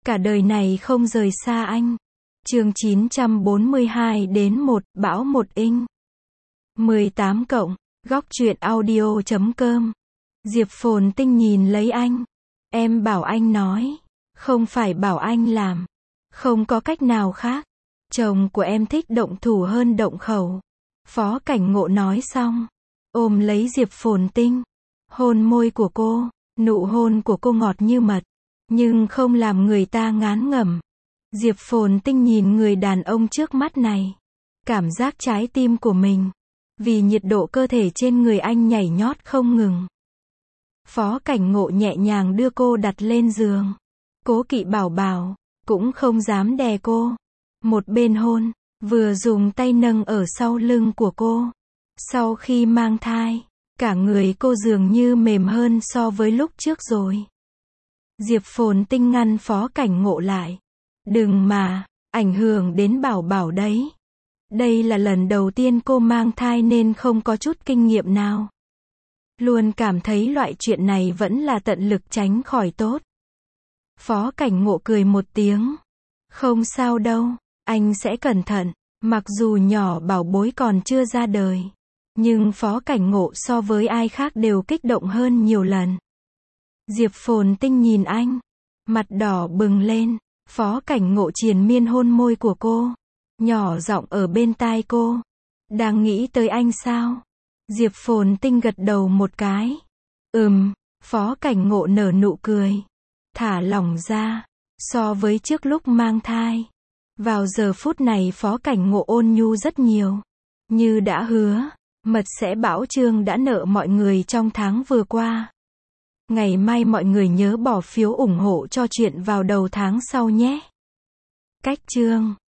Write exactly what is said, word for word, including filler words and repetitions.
Cả đời này không rời xa anh. Chương chín trăm bốn mươi hai đến một, bão một inch. mười tám cộng, góc truyện audio chấm com. Diệp Phồn Tinh nhìn lấy anh. Em bảo anh nói. Không phải bảo anh làm. Không có cách nào khác. Chồng của em thích động thủ hơn động khẩu. Phó Cảnh Ngộ nói xong. Ôm lấy Diệp Phồn Tinh. Hôn môi của cô. Nụ hôn của cô ngọt như mật. Nhưng không làm người ta ngán ngẩm. Diệp Phồn Tinh nhìn người đàn ông trước mắt này. Cảm giác trái tim của mình. Vì nhiệt độ cơ thể trên người anh nhảy nhót không ngừng. Phó Cảnh Ngộ nhẹ nhàng đưa cô đặt lên giường. Cố Kỵ bảo bảo, cũng không dám đè cô. Một bên hôn, vừa dùng tay nâng ở sau lưng của cô. Sau khi mang thai, cả người cô dường như mềm hơn so với lúc trước rồi. Diệp Phồn Tinh ngăn Phó Cảnh Ngộ lại. Đừng mà, ảnh hưởng đến bảo bảo đấy. Đây là lần đầu tiên cô mang thai nên không có chút kinh nghiệm nào. Luôn cảm thấy loại chuyện này vẫn là tận lực tránh khỏi tốt. Phó Cảnh Ngộ cười một tiếng. Không sao đâu, anh sẽ cẩn thận. Mặc dù nhỏ bảo bối còn chưa ra đời, nhưng Phó Cảnh Ngộ so với ai khác đều kích động hơn nhiều lần. Diệp Phồn Tinh nhìn anh, mặt đỏ bừng lên. Phó Cảnh Ngộ triền miên hôn môi của cô, nhỏ giọng ở bên tai cô. Đang nghĩ tới anh sao? Diệp Phồn Tinh gật đầu một cái. Ừm, Phó Cảnh Ngộ nở nụ cười. Thả lỏng ra, so với trước lúc mang thai. Vào giờ phút này Phó Cảnh Ngộ ôn nhu rất nhiều. Như đã hứa, mật sẽ bảo chương đã nợ mọi người trong tháng vừa qua. Ngày mai mọi người nhớ bỏ phiếu ủng hộ cho chuyện vào đầu tháng sau nhé. Cách chương